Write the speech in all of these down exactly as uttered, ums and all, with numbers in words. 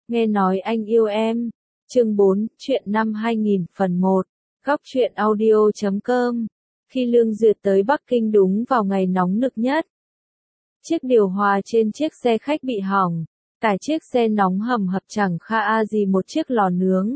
Nghe nói anh yêu em. Chương bốn, chuyện năm hai nghìn phần một. Góc truyện audio chấm com. Khi Lương Duyệt tới Bắc Kinh đúng vào ngày nóng nực nhất. Chiếc điều hòa trên chiếc xe khách bị hỏng. Cả chiếc xe nóng hầm hập chẳng kha a gì một chiếc lò nướng.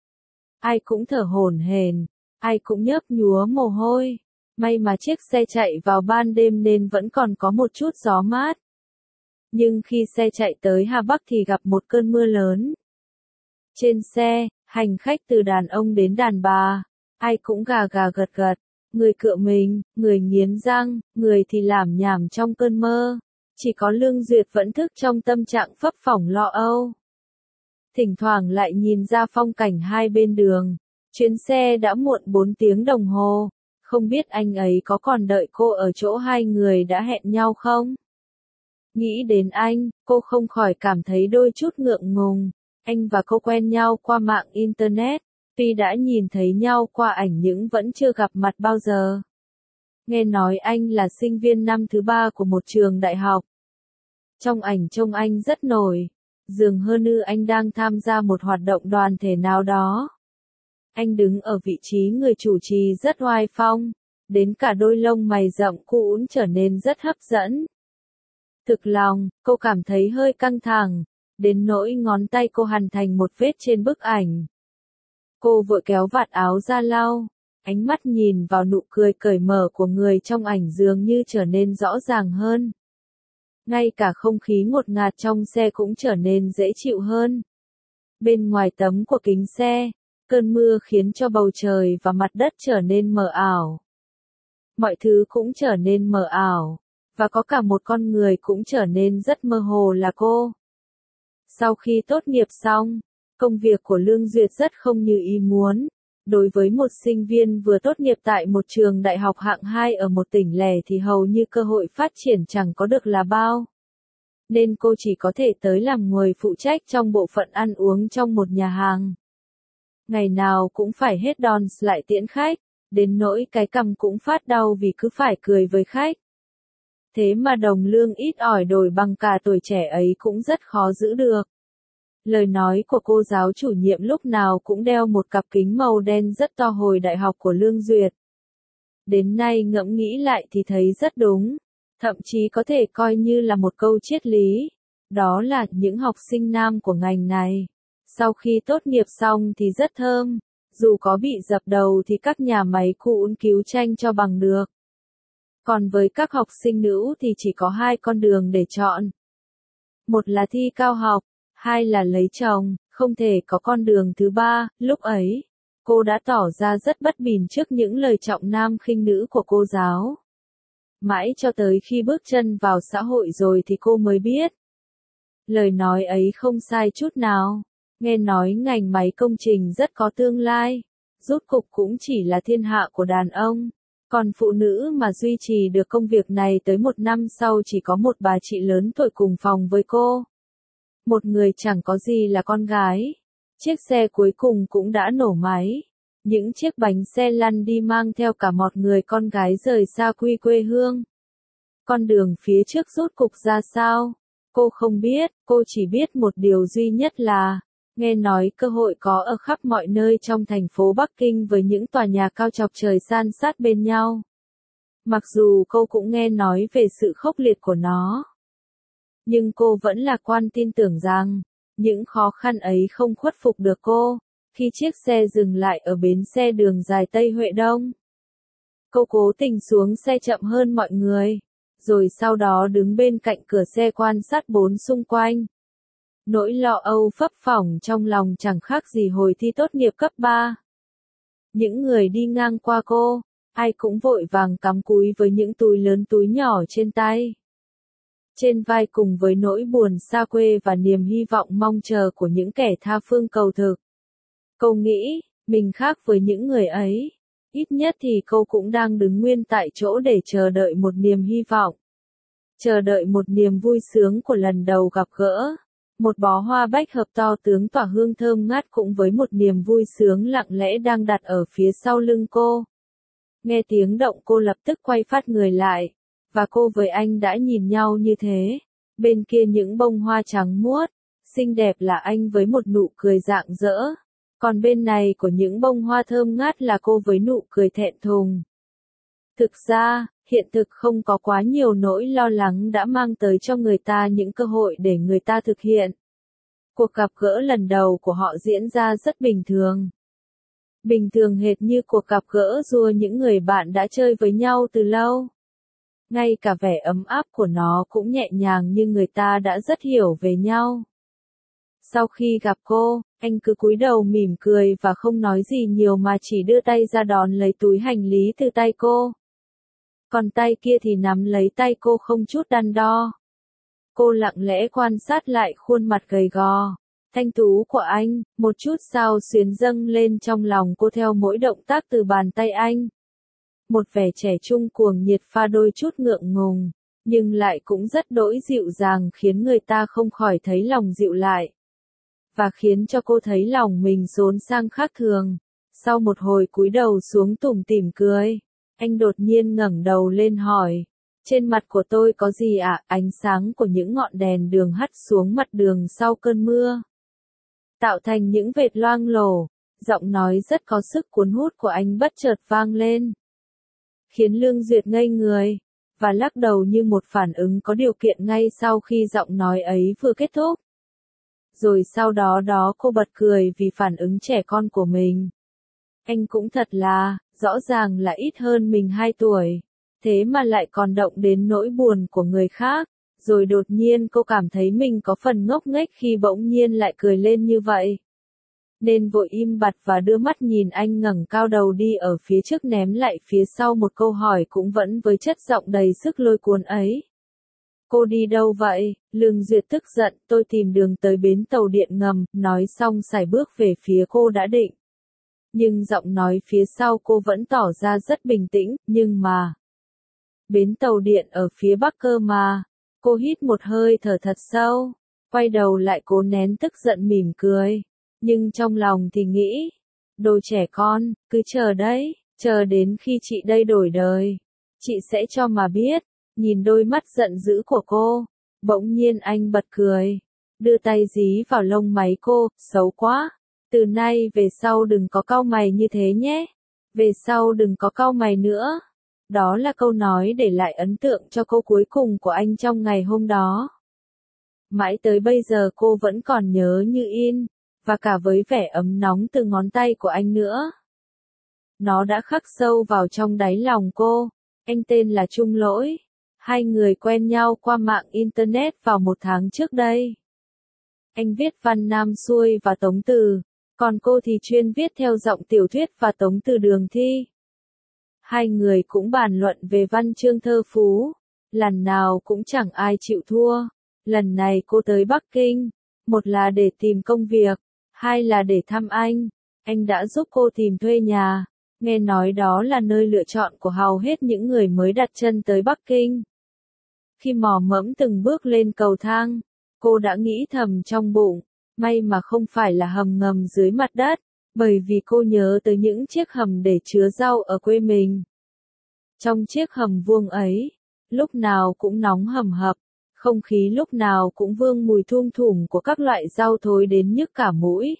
Ai cũng thở hổn hển, ai cũng nhấp nhúa mồ hôi. May mà chiếc xe chạy vào ban đêm nên vẫn còn có một chút gió mát. Nhưng khi xe chạy tới Hà Bắc thì gặp một cơn mưa lớn. Trên xe, hành khách từ đàn ông đến đàn bà, ai cũng gà gà gật gật, người cựa mình, người nghiến răng, người thì lảm nhảm trong cơn mơ. Chỉ có Lương Duyệt vẫn thức trong tâm trạng phấp phỏng lo âu. Thỉnh thoảng lại nhìn ra phong cảnh hai bên đường. Chuyến xe đã muộn bốn tiếng đồng hồ. Không biết anh ấy có còn đợi cô ở chỗ hai người đã hẹn nhau không? Nghĩ đến anh, cô không khỏi cảm thấy đôi chút ngượng ngùng. Anh và cô quen nhau qua mạng Internet. Tuy đã nhìn thấy nhau qua ảnh nhưng vẫn chưa gặp mặt bao giờ. Nghe nói anh là sinh viên năm thứ ba của một trường đại học. Trong ảnh trông anh rất nổi. Dường hơn như anh đang tham gia một hoạt động đoàn thể nào đó. Anh đứng ở vị trí người chủ trì rất oai phong. Đến cả đôi lông mày rậm cũn trở nên rất hấp dẫn. Thực lòng, cô cảm thấy hơi căng thẳng. Đến nỗi ngón tay cô hằn thành một vết trên bức ảnh. Cô vội kéo vạt áo ra lau. Ánh mắt nhìn vào nụ cười cởi mở của người trong ảnh dường như trở nên rõ ràng hơn. Ngay cả không khí ngột ngạt trong xe cũng trở nên dễ chịu hơn. Bên ngoài tấm của kính xe, cơn mưa khiến cho bầu trời và mặt đất trở nên mờ ảo. Mọi thứ cũng trở nên mờ ảo, và có cả một con người cũng trở nên rất mơ hồ là cô. Sau khi tốt nghiệp xong, công việc của Lương Duyệt rất không như ý muốn. Đối với một sinh viên vừa tốt nghiệp tại một trường đại học hạng hai ở một tỉnh lẻ thì hầu như cơ hội phát triển chẳng có được là bao. Nên cô chỉ có thể tới làm người phụ trách trong bộ phận ăn uống trong một nhà hàng. Ngày nào cũng phải hết đòn lại tiễn khách, đến nỗi cái cằm cũng phát đau vì cứ phải cười với khách. Thế mà đồng lương ít ỏi đổi bằng cả tuổi trẻ ấy cũng rất khó giữ được. Lời nói của cô giáo chủ nhiệm lúc nào cũng đeo một cặp kính màu đen rất to hồi đại học của Lương Duyệt. Đến nay ngẫm nghĩ lại thì thấy rất đúng, thậm chí có thể coi như là một câu triết lý. Đó là những học sinh nam của ngành này, sau khi tốt nghiệp xong thì rất thơm, dù có bị dập đầu thì các nhà máy cũng cứu tranh cho bằng được. Còn với các học sinh nữ thì chỉ có hai con đường để chọn. Một là thi cao học, hai là lấy chồng, không thể có con đường thứ ba. Lúc ấy, cô đã tỏ ra rất bất bình trước những lời trọng nam khinh nữ của cô giáo. Mãi cho tới khi bước chân vào xã hội rồi thì cô mới biết. Lời nói ấy không sai chút nào. Nghe nói ngành máy công trình rất có tương lai. Rốt cục cũng chỉ là thiên hạ của đàn ông. Còn phụ nữ mà duy trì được công việc này tới một năm sau chỉ có một bà chị lớn tuổi cùng phòng với cô. Một người chẳng có gì là con gái. Chiếc xe cuối cùng cũng đã nổ máy. Những chiếc bánh xe lăn đi mang theo cả một người con gái rời xa quy quê hương. Con đường phía trước rốt cục ra sao? Cô không biết, cô chỉ biết một điều duy nhất là, nghe nói cơ hội có ở khắp mọi nơi trong thành phố Bắc Kinh với những tòa nhà cao chọc trời san sát bên nhau. Mặc dù cô cũng nghe nói về sự khốc liệt của nó. Nhưng cô vẫn lạc quan tin tưởng rằng, những khó khăn ấy không khuất phục được cô. Khi chiếc xe dừng lại ở bến xe đường dài Tây Huệ Đông, cô cố tình xuống xe chậm hơn mọi người, rồi sau đó đứng bên cạnh cửa xe quan sát bốn xung quanh. Nỗi lo âu phấp phỏng trong lòng chẳng khác gì hồi thi tốt nghiệp cấp ba. Những người đi ngang qua cô, ai cũng vội vàng cắm cúi với những túi lớn túi nhỏ trên tay. Trên vai cùng với nỗi buồn xa quê và niềm hy vọng mong chờ của những kẻ tha phương cầu thực. Cô nghĩ, mình khác với những người ấy. Ít nhất thì cô cũng đang đứng nguyên tại chỗ để chờ đợi một niềm hy vọng. Chờ đợi một niềm vui sướng của lần đầu gặp gỡ. Một bó hoa bách hợp to tướng tỏa hương thơm ngát cũng với một niềm vui sướng lặng lẽ đang đặt ở phía sau lưng cô. Nghe tiếng động cô lập tức quay phát người lại. Và cô với anh đã nhìn nhau như thế. Bên kia những bông hoa trắng muốt, xinh đẹp là anh với một nụ cười rạng rỡ. Còn bên này của những bông hoa thơm ngát là cô với nụ cười thẹn thùng. Thực ra, hiện thực không có quá nhiều nỗi lo lắng đã mang tới cho người ta những cơ hội để người ta thực hiện. Cuộc gặp gỡ lần đầu của họ diễn ra rất bình thường. Bình thường hệt như cuộc gặp gỡ giữa những người bạn đã chơi với nhau từ lâu. Ngay cả vẻ ấm áp của nó cũng nhẹ nhàng như người ta đã rất hiểu về nhau. Sau khi gặp cô, anh cứ cúi đầu mỉm cười và không nói gì nhiều mà chỉ đưa tay ra đón lấy túi hành lý từ tay cô. Còn tay kia thì nắm lấy tay cô không chút đắn đo. Cô lặng lẽ quan sát lại khuôn mặt gầy gò, thanh tú của anh, một chút xao xuyến dâng lên trong lòng cô theo mỗi động tác từ bàn tay anh. Một vẻ trẻ trung cuồng nhiệt pha đôi chút ngượng ngùng, nhưng lại cũng rất đỗi dịu dàng khiến người ta không khỏi thấy lòng dịu lại. Và khiến cho cô thấy lòng mình xốn sang khác thường. Sau một hồi cúi đầu xuống tủm tỉm cười, anh đột nhiên ngẩng đầu lên hỏi, trên mặt của tôi có gì ạ? À? Ánh sáng của những ngọn đèn đường hắt xuống mặt đường sau cơn mưa, tạo thành những vệt loang lổ, giọng nói rất có sức cuốn hút của anh bất chợt vang lên. Khiến Lương Duyệt ngây người, và lắc đầu như một phản ứng có điều kiện ngay sau khi giọng nói ấy vừa kết thúc. Rồi sau đó đó cô bật cười vì phản ứng trẻ con của mình. Anh cũng thật là, rõ ràng là ít hơn mình hai tuổi, thế mà lại còn động đến nỗi buồn của người khác. Rồi đột nhiên cô cảm thấy mình có phần ngốc nghếch khi bỗng nhiên lại cười lên như vậy. Nên vội im bặt và đưa mắt nhìn anh ngẩng cao đầu đi ở phía trước ném lại phía sau một câu hỏi cũng vẫn với chất giọng đầy sức lôi cuốn ấy. Cô đi đâu vậy? Lương Duyệt tức giận, tôi tìm đường tới bến tàu điện ngầm, nói xong sải bước về phía cô đã định. Nhưng giọng nói phía sau cô vẫn tỏ ra rất bình tĩnh, nhưng mà... Bến tàu điện ở phía bắc cơ mà. Cô hít một hơi thở thật sâu, quay đầu lại cố nén tức giận mỉm cười. Nhưng trong lòng thì nghĩ, đồ trẻ con, cứ chờ đấy, chờ đến khi chị đây đổi đời. Chị sẽ cho mà biết. Nhìn đôi mắt giận dữ của cô, bỗng nhiên anh bật cười, đưa tay dí vào lông máy cô, xấu quá. Từ nay về sau đừng có cau mày như thế nhé. Về sau đừng có cau mày nữa. Đó là câu nói để lại ấn tượng cho cô cuối cùng của anh trong ngày hôm đó. Mãi tới bây giờ cô vẫn còn nhớ như in, và cả với vẻ ấm nóng từ ngón tay của anh nữa. Nó đã khắc sâu vào trong đáy lòng cô. Anh tên là Trung Lỗi. Hai người quen nhau qua mạng Internet vào một tháng trước đây. Anh viết văn nam xuôi và tống từ, còn cô thì chuyên viết theo giọng tiểu thuyết và tống từ đường thi. Hai người cũng bàn luận về văn chương thơ phú, lần nào cũng chẳng ai chịu thua. Lần này cô tới Bắc Kinh, một là để tìm công việc, hai là để thăm anh. Anh đã giúp cô tìm thuê nhà, nghe nói đó là nơi lựa chọn của hầu hết những người mới đặt chân tới Bắc Kinh. Khi mò mẫm từng bước lên cầu thang, cô đã nghĩ thầm trong bụng, may mà không phải là hầm ngầm dưới mặt đất, bởi vì cô nhớ tới những chiếc hầm để chứa rau ở quê mình. Trong chiếc hầm vuông ấy, lúc nào cũng nóng hầm hập, không khí lúc nào cũng vương mùi thum thủm của các loại rau thối đến nhức cả mũi.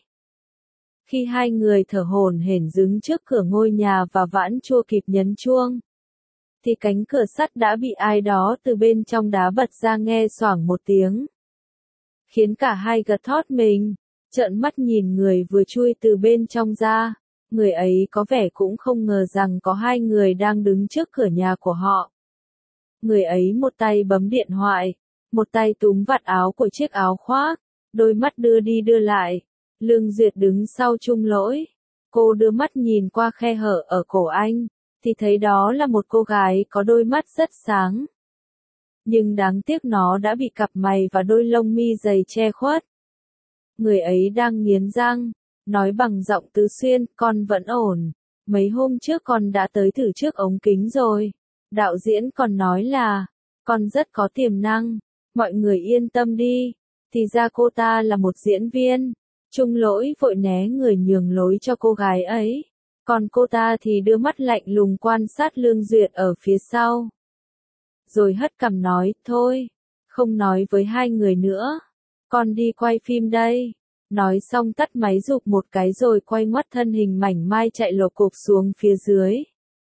Khi hai người thở hổn hển đứng trước cửa ngôi nhà và vẫn chưa kịp nhấn chuông, thì cánh cửa sắt đã bị ai đó từ bên trong đá bật ra nghe xoảng một tiếng. Khiến cả hai gật thót mình, trợn mắt nhìn người vừa chui từ bên trong ra. Người ấy có vẻ cũng không ngờ rằng có hai người đang đứng trước cửa nhà của họ. Người ấy một tay bấm điện thoại, một tay túm vạt áo của chiếc áo khoác, đôi mắt đưa đi đưa lại. Lương Duyệt đứng sau Trung Lỗi. Cô đưa mắt nhìn qua khe hở ở cổ anh, thì thấy đó là một cô gái có đôi mắt rất sáng. Nhưng đáng tiếc nó đã bị cặp mày và đôi lông mi dày che khuất. Người ấy đang nghiến răng, nói bằng giọng tứ xuyên, con vẫn ổn. Mấy hôm trước con đã tới thử trước ống kính rồi. Đạo diễn còn nói là, con rất có tiềm năng, mọi người yên tâm đi. Thì ra cô ta là một diễn viên. Trung Lỗi vội né người nhường lối cho cô gái ấy. Còn cô ta thì đưa mắt lạnh lùng quan sát Lương Duyệt ở phía sau. Rồi hất cằm nói, thôi, không nói với hai người nữa. con đi quay phim đây. Nói xong tắt máy rụp một cái rồi quay ngoắt thân hình mảnh mai chạy lộp cộp xuống phía dưới.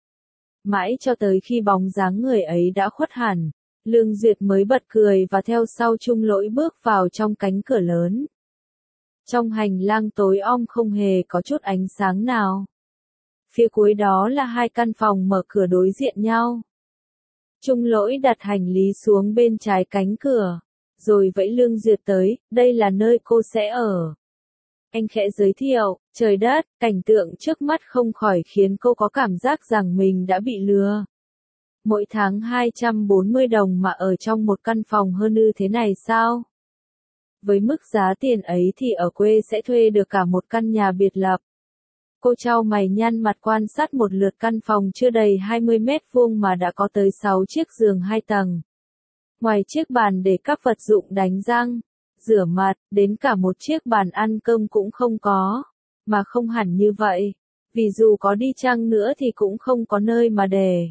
Mãi cho tới khi bóng dáng người ấy đã khuất hẳn, Lương Duyệt mới bật cười và theo sau Chung Lỗi bước vào trong cánh cửa lớn. Trong hành lang tối om không hề có chút ánh sáng nào. Phía cuối đó là hai căn phòng mở cửa đối diện nhau. Chung Lỗi đặt hành lý xuống bên trái cánh cửa, rồi vẫy Lương Duyệt tới, đây là nơi cô sẽ ở. Anh khẽ giới thiệu, trời đất, cảnh tượng trước mắt không khỏi khiến cô có cảm giác rằng mình đã bị lừa. Mỗi tháng hai trăm bốn mươi đồng mà ở trong một căn phòng hơn ư thế này sao? Với mức giá tiền ấy thì ở quê sẽ thuê được cả một căn nhà biệt lập. Cô chau mày nhăn mặt quan sát một lượt căn phòng chưa đầy hai mươi mét vuông mà đã có tới sáu chiếc giường hai tầng. Ngoài chiếc bàn để các vật dụng đánh răng, rửa mặt, đến cả một chiếc bàn ăn cơm cũng không có. Mà không hẳn như vậy, vì dù có đi chăng nữa thì cũng không có nơi mà để.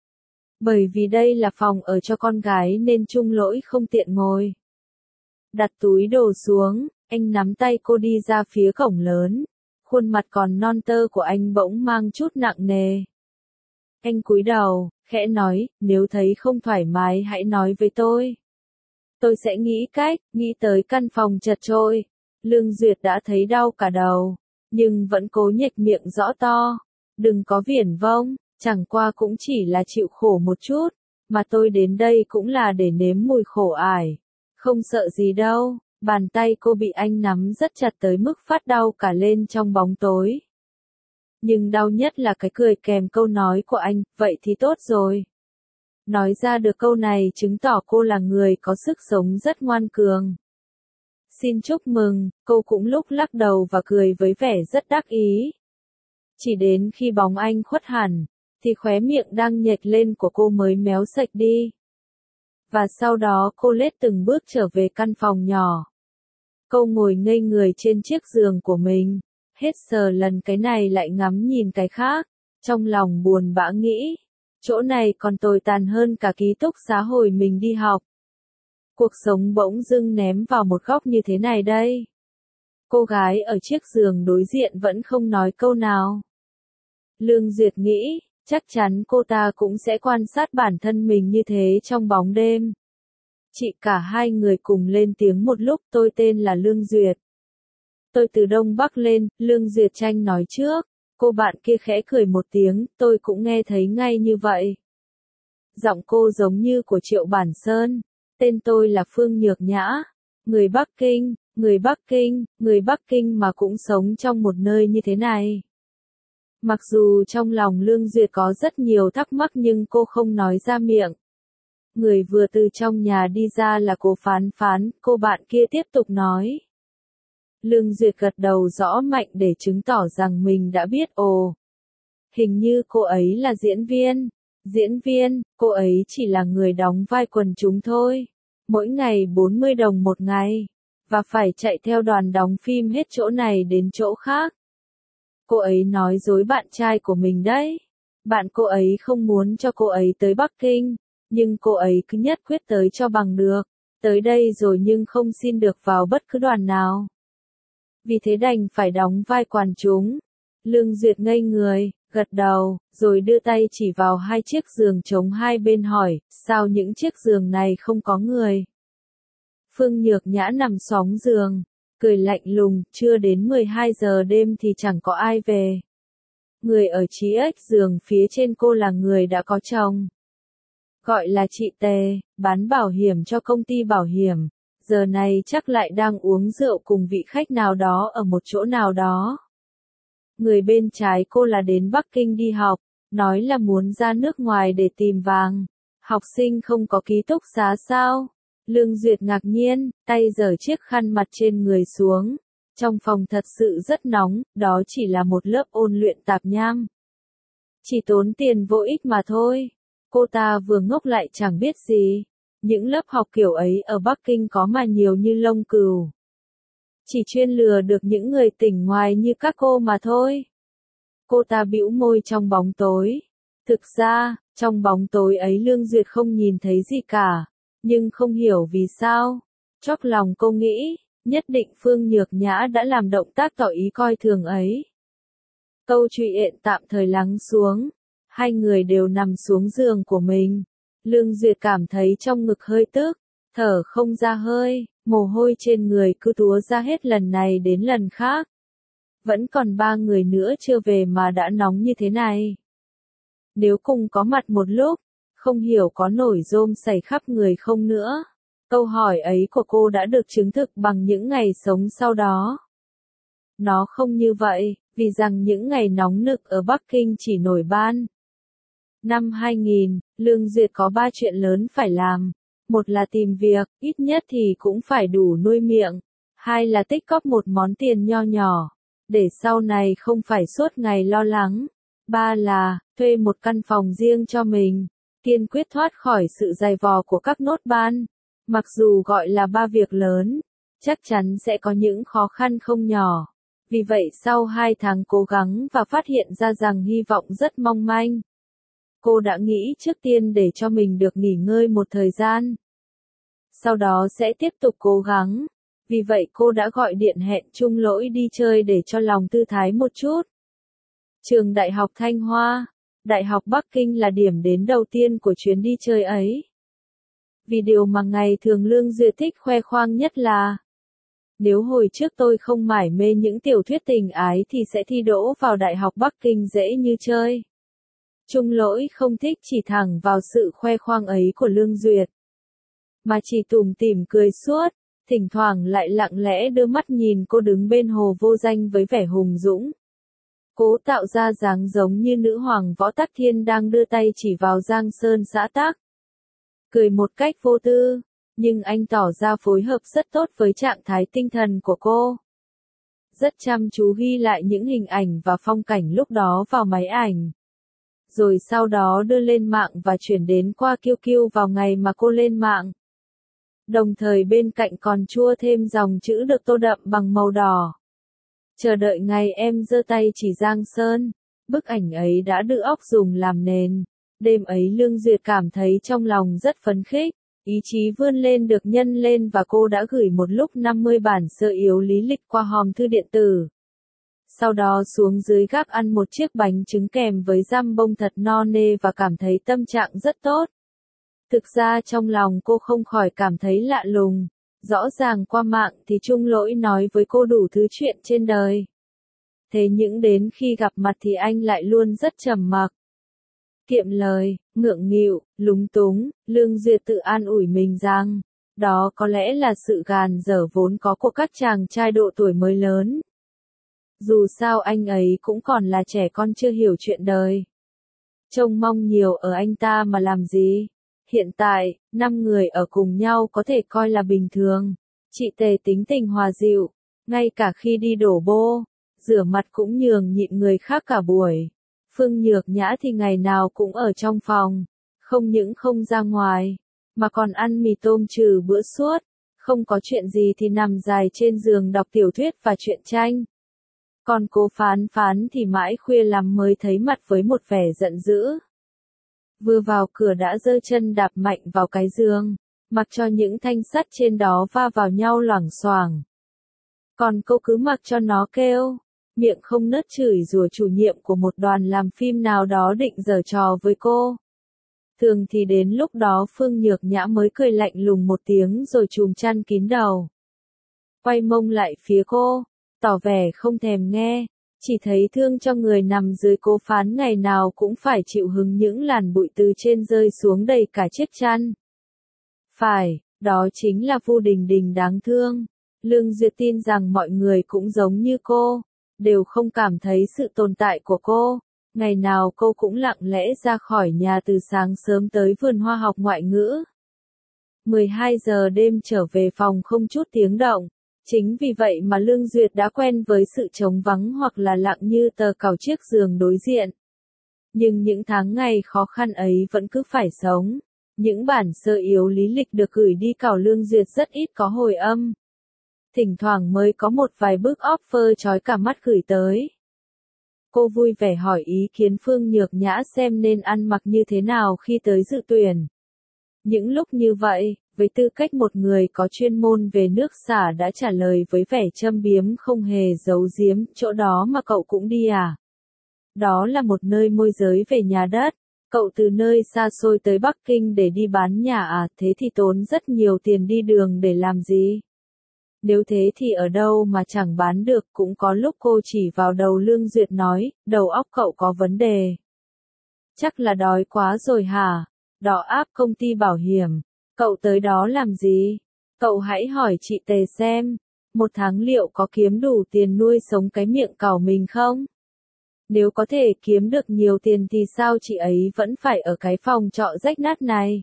Bởi vì đây là phòng ở cho con gái nên Chung Lỗi không tiện ngồi. Đặt túi đồ xuống, anh nắm tay cô đi ra phía cổng lớn. Khuôn mặt còn non tơ của anh bỗng mang chút nặng nề. Anh cúi đầu, khẽ nói, nếu thấy không thoải mái hãy nói với tôi. Tôi sẽ nghĩ cách, nghĩ tới căn phòng chật chội. Lương Duyệt đã thấy đau cả đầu, nhưng vẫn cố nhếch miệng rõ to. Đừng có viển vông, chẳng qua cũng chỉ là chịu khổ một chút, mà tôi đến đây cũng là để nếm mùi khổ ải. Không sợ gì đâu. Bàn tay cô bị anh nắm rất chặt tới mức phát đau cả lên trong bóng tối. Nhưng đau nhất là cái cười kèm câu nói của anh, vậy thì tốt rồi. Nói ra được câu này chứng tỏ cô là người có sức sống rất ngoan cường. Xin chúc mừng, cô cũng lúc lắc đầu và cười với vẻ rất đắc ý. Chỉ đến khi bóng anh khuất hẳn, thì khóe miệng đang nhếch lên của cô mới méo sạch đi. Và sau đó cô lết từng bước trở về căn phòng nhỏ. Cô ngồi ngây người trên chiếc giường của mình, hết sờ lần cái này lại ngắm nhìn cái khác, trong lòng buồn bã nghĩ, chỗ này còn tồi tàn hơn cả ký túc xá hồi mình đi học. Cuộc sống bỗng dưng ném vào một góc như thế này đây. Cô gái ở chiếc giường đối diện vẫn không nói câu nào. Lương Duyệt nghĩ, chắc chắn cô ta cũng sẽ quan sát bản thân mình như thế trong bóng đêm. Chị cả hai người cùng lên tiếng một lúc, tôi tên là Lương Duyệt. Tôi từ Đông Bắc lên, Lương Duyệt tranh nói trước. Cô bạn kia khẽ cười một tiếng, tôi cũng nghe thấy ngay như vậy. Giọng cô giống như của Triệu Bản Sơn. Tên tôi là Phương Nhược Nhã. Người Bắc Kinh, người Bắc Kinh, người Bắc Kinh mà cũng sống trong một nơi như thế này. Mặc dù trong lòng Lương Duyệt có rất nhiều thắc mắc nhưng cô không nói ra miệng. Người vừa từ trong nhà đi ra là cô Phán Phán, cô bạn kia tiếp tục nói. Lương Duyệt gật đầu rõ mạnh để chứng tỏ rằng mình đã biết. Ồ, hình như cô ấy là diễn viên. Diễn viên, cô ấy chỉ là người đóng vai quần chúng thôi. Mỗi ngày bốn mươi đồng một ngày. Và phải chạy theo đoàn đóng phim hết chỗ này đến chỗ khác. Cô ấy nói dối bạn trai của mình đấy. Bạn cô ấy không muốn cho cô ấy tới Bắc Kinh. Nhưng cô ấy cứ nhất quyết tới cho bằng được. Tới đây rồi nhưng không xin được vào bất cứ đoàn nào. Vì thế đành phải đóng vai quần chúng. Lương Duyệt ngây người, gật đầu, rồi đưa tay chỉ vào hai chiếc giường trống hai bên hỏi, sao những chiếc giường này không có người? Phương Nhược Nhã nằm xóng giường, cười lạnh lùng, chưa đến mười hai giờ đêm thì chẳng có ai về. Người ở chí ếch giường phía trên cô là người đã có chồng. Gọi là chị Tề, bán bảo hiểm cho công ty bảo hiểm. Giờ này chắc lại đang uống rượu cùng vị khách nào đó ở một chỗ nào đó. Người bên trái cô là đến Bắc Kinh đi học, nói là muốn ra nước ngoài để tìm vàng. Học sinh không có ký túc xá sao? Lương Duyệt ngạc nhiên, tay giở chiếc khăn mặt trên người xuống. Trong phòng thật sự rất nóng, đó chỉ là một lớp ôn luyện tạp nham. Chỉ tốn tiền vô ích mà thôi. Cô ta vừa ngốc lại chẳng biết gì. Những lớp học kiểu ấy ở Bắc Kinh có mà nhiều như lông cừu. Chỉ chuyên lừa được những người tỉnh ngoài như các cô mà thôi. Cô ta bĩu môi trong bóng tối. Thực ra, trong bóng tối ấy Lương Duyệt không nhìn thấy gì cả. Nhưng không hiểu vì sao. Chót lòng cô nghĩ, Nhất định Phương Nhược Nhã đã làm động tác tỏ ý coi thường ấy. Câu chuyện tạm thời lắng xuống. Hai người đều nằm xuống giường của mình. Lương Duyệt cảm thấy trong ngực hơi tức, thở không ra hơi, mồ hôi trên người cứ túa ra hết lần này đến lần khác. Vẫn còn ba người nữa chưa về mà đã nóng như thế này. Nếu cùng có mặt một lúc, không hiểu có nổi rôm sảy khắp người không nữa. Câu hỏi ấy của cô đã được chứng thực bằng những ngày sống sau đó. Nó không như vậy, vì rằng những ngày nóng nực ở Bắc Kinh chỉ nổi ban. Năm hai nghìn, Lương Duyệt có ba chuyện lớn phải làm. Một là tìm việc, ít nhất thì cũng phải đủ nuôi miệng. Hai là tích cóp một món tiền nho nhỏ, để sau này không phải suốt ngày lo lắng. Ba là, thuê một căn phòng riêng cho mình, kiên quyết thoát khỏi sự dày vò của các nốt ban. Mặc dù gọi là ba việc lớn, chắc chắn sẽ có những khó khăn không nhỏ. Vì vậy sau hai tháng cố gắng và phát hiện ra rằng hy vọng rất mong manh, cô đã nghĩ trước tiên để cho mình được nghỉ ngơi một thời gian. Sau đó sẽ tiếp tục cố gắng. Vì vậy cô đã gọi điện hẹn Trung Lỗi đi chơi để cho lòng thư thái một chút. Trường Đại học Thanh Hoa, Đại học Bắc Kinh là điểm đến đầu tiên của chuyến đi chơi ấy. Vì điều mà ngày thường Lương Duyệt thích khoe khoang nhất là: nếu hồi trước tôi không mải mê những tiểu thuyết tình ái thì sẽ thi đỗ vào Đại học Bắc Kinh dễ như chơi. Trung Lỗi không thích chỉ thẳng vào sự khoe khoang ấy của Lương Duyệt, mà chỉ tủm tỉm cười suốt, thỉnh thoảng lại lặng lẽ đưa mắt nhìn cô đứng bên hồ vô danh với vẻ hùng dũng. Cố tạo ra dáng giống như nữ hoàng Võ Tắc Thiên đang đưa tay chỉ vào Giang Sơn xã tắc. Cười một cách vô tư, nhưng anh tỏ ra phối hợp rất tốt với trạng thái tinh thần của cô. Rất chăm chú ghi lại những hình ảnh và phong cảnh lúc đó vào máy ảnh. Rồi sau đó đưa lên mạng và chuyển đến qua Q Q vào ngày mà cô lên mạng. Đồng thời bên cạnh còn chua thêm dòng chữ được tô đậm bằng màu đỏ. Chờ đợi ngày em giơ tay chỉ Giang Sơn. Bức ảnh ấy đã được óc dùng làm nền. Đêm ấy Lương Duyệt cảm thấy trong lòng rất phấn khích. Ý chí vươn lên được nhân lên và cô đã gửi một lúc năm mươi bản sơ yếu lý lịch qua hòm thư điện tử. Sau đó xuống dưới gác ăn một chiếc bánh trứng kèm với giam bông thật no nê và cảm thấy tâm trạng rất tốt. Thực ra trong lòng cô không khỏi cảm thấy lạ lùng. Rõ ràng qua mạng thì Trung Lỗi nói với cô đủ thứ chuyện trên đời. Thế nhưng đến khi gặp mặt thì anh lại luôn rất trầm mặc, kiệm lời, ngượng nghịu, lúng túng. Lương Duyệt tự an ủi mình rằng, đó có lẽ là sự gàn dở vốn có của các chàng trai độ tuổi mới lớn. Dù sao anh ấy cũng còn là trẻ con chưa hiểu chuyện đời. Trông mong nhiều ở anh ta mà làm gì. Hiện tại, năm người ở cùng nhau có thể coi là bình thường. Chị Tề tính tình hòa dịu, ngay cả khi đi đổ bô, rửa mặt cũng nhường nhịn người khác cả buổi. Phương Nhược Nhã thì ngày nào cũng ở trong phòng, không những không ra ngoài, mà còn ăn mì tôm trừ bữa suốt, không có chuyện gì thì nằm dài trên giường đọc tiểu thuyết và truyện tranh. Còn cô Phán Phán thì mãi khuya lắm mới thấy mặt với một vẻ giận dữ. Vừa vào cửa đã giơ chân đạp mạnh vào cái giường, mặc cho những thanh sắt trên đó va vào nhau loảng xoảng. Còn cô cứ mặc cho nó kêu, miệng không nớt chửi rủa chủ nhiệm của một đoàn làm phim nào đó định giở trò với cô. Thường thì đến lúc đó Phương Nhược Nhã mới cười lạnh lùng một tiếng rồi chùm chăn kín đầu. Quay mông lại phía cô, tỏ vẻ không thèm nghe, chỉ thấy thương cho người nằm dưới Cố Phán ngày nào cũng phải chịu hứng những làn bụi từ trên rơi xuống đầy cả chiếc chăn. Phải, đó chính là Vu Đình Đình đáng thương. Lương Duyệt tin rằng mọi người cũng giống như cô, đều không cảm thấy sự tồn tại của cô. Ngày nào cô cũng lặng lẽ ra khỏi nhà từ sáng sớm tới vườn hoa học ngoại ngữ. mười hai giờ đêm trở về phòng không chút tiếng động. Chính vì vậy mà Lương Duyệt đã quen với sự trống vắng hoặc là lặng như tờ cào chiếc giường đối diện. Nhưng những tháng ngày khó khăn ấy vẫn cứ phải sống. Những bản sơ yếu lý lịch được gửi đi cào Lương Duyệt rất ít có hồi âm. Thỉnh thoảng mới có một vài bức offer chói cả mắt gửi tới. Cô vui vẻ hỏi ý kiến Phương Nhược Nhã xem nên ăn mặc như thế nào khi tới dự tuyển. Những lúc như vậy, với tư cách một người có chuyên môn về nước xả đã trả lời với vẻ châm biếm không hề giấu giếm, chỗ đó mà cậu cũng đi à? Đó là một nơi môi giới về nhà đất, cậu từ nơi xa xôi tới Bắc Kinh để đi bán nhà à, thế thì tốn rất nhiều tiền đi đường để làm gì? Nếu thế thì ở đâu mà chẳng bán được, cũng có lúc cô chỉ vào đầu Lương Duyệt nói, đầu óc cậu có vấn đề. Chắc là đói quá rồi hả? Đỏ áp công ty bảo hiểm. Cậu tới đó làm gì? Cậu hãy hỏi chị Tề xem, một tháng liệu có kiếm đủ tiền nuôi sống cái miệng cào mình không? Nếu có thể kiếm được nhiều tiền thì sao chị ấy vẫn phải ở cái phòng trọ rách nát này?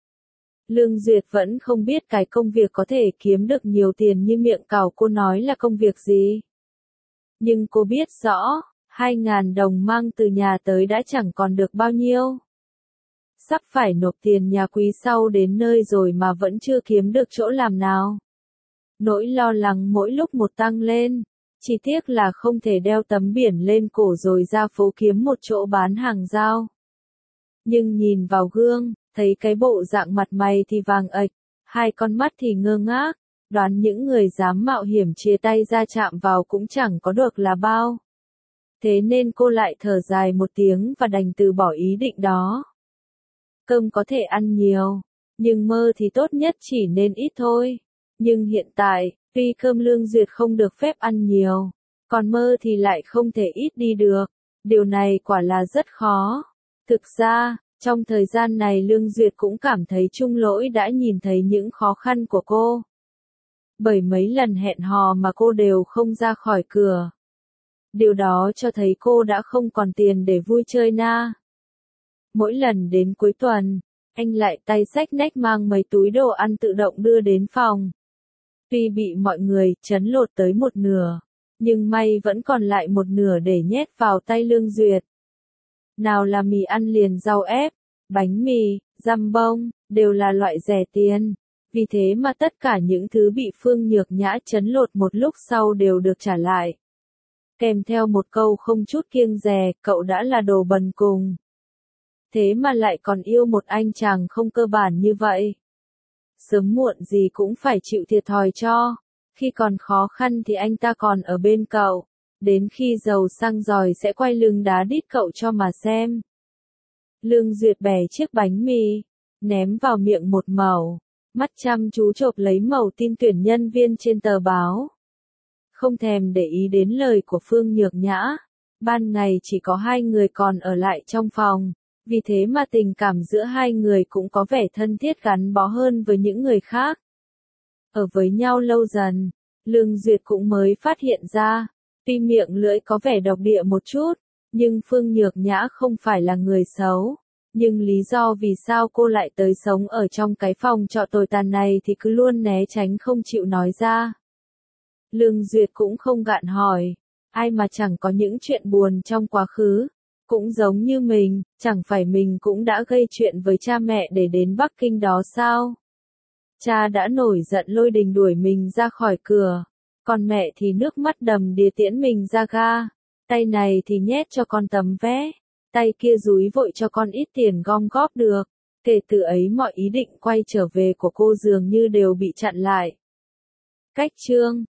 Lương Duyệt vẫn không biết cái công việc có thể kiếm được nhiều tiền như miệng cào cô nói là công việc gì. Nhưng cô biết rõ, hai ngàn đồng mang từ nhà tới đã chẳng còn được bao nhiêu. Sắp phải nộp tiền nhà quý sau đến nơi rồi mà vẫn chưa kiếm được chỗ làm nào. Nỗi lo lắng mỗi lúc một tăng lên, chỉ tiếc là không thể đeo tấm biển lên cổ rồi ra phố kiếm một chỗ bán hàng rau. Nhưng nhìn vào gương, thấy cái bộ dạng mặt mày thì vàng ạch, hai con mắt thì ngơ ngác, đoán những người dám mạo hiểm chia tay ra chạm vào cũng chẳng có được là bao. Thế nên cô lại thở dài một tiếng và đành từ bỏ ý định đó. Cơm có thể ăn nhiều, nhưng mơ thì tốt nhất chỉ nên ít thôi. Nhưng hiện tại, tuy cơm Lương Duyệt không được phép ăn nhiều, còn mơ thì lại không thể ít đi được. Điều này quả là rất khó. Thực ra, trong thời gian này Lương Duyệt cũng cảm thấy Chung Lỗi đã nhìn thấy những khó khăn của cô. Bởi mấy lần hẹn hò mà cô đều không ra khỏi cửa. Điều đó cho thấy cô đã không còn tiền để vui chơi na. Mỗi lần đến cuối tuần, anh lại tay xách nách mang mấy túi đồ ăn tự động đưa đến phòng. Tuy bị mọi người trấn lột tới một nửa, nhưng may vẫn còn lại một nửa để nhét vào tay Lương Duyệt. Nào là mì ăn liền rau ép, bánh mì, dăm bông, đều là loại rẻ tiền. Vì thế mà tất cả những thứ bị Phương Nhược Nhã trấn lột một lúc sau đều được trả lại. Kèm theo một câu không chút kiêng dè, cậu đã là đồ bần cùng. Thế mà lại còn yêu một anh chàng không cơ bản như vậy. Sớm muộn gì cũng phải chịu thiệt thòi cho. Khi còn khó khăn thì anh ta còn ở bên cậu. Đến khi giàu sang giỏi sẽ quay lưng đá đít cậu cho mà xem. Lương Duyệt bẻ chiếc bánh mì, ném vào miệng một mẩu, mắt chăm chú chộp lấy mẩu tin tuyển nhân viên trên tờ báo. Không thèm để ý đến lời của Phương Nhược Nhã. Ban ngày chỉ có hai người còn ở lại trong phòng. Vì thế mà tình cảm giữa hai người cũng có vẻ thân thiết gắn bó hơn với những người khác. Ở với nhau lâu dần, Lương Duyệt cũng mới phát hiện ra, tuy miệng lưỡi có vẻ độc địa một chút, nhưng Phương Nhược Nhã không phải là người xấu. Nhưng lý do vì sao cô lại tới sống ở trong cái phòng trọ tồi tàn này thì cứ luôn né tránh không chịu nói ra. Lương Duyệt cũng không gạn hỏi, ai mà chẳng có những chuyện buồn trong quá khứ. Cũng giống như mình, chẳng phải mình cũng đã gây chuyện với cha mẹ để đến Bắc Kinh đó sao? Cha đã nổi giận lôi đình đuổi mình ra khỏi cửa, còn mẹ thì nước mắt đầm đìa tiễn mình ra ga. Tay này thì nhét cho con tấm vé, tay kia dúi vội cho con ít tiền gom góp được. Kể từ ấy mọi ý định quay trở về của cô dường như đều bị chặn lại. Cách chương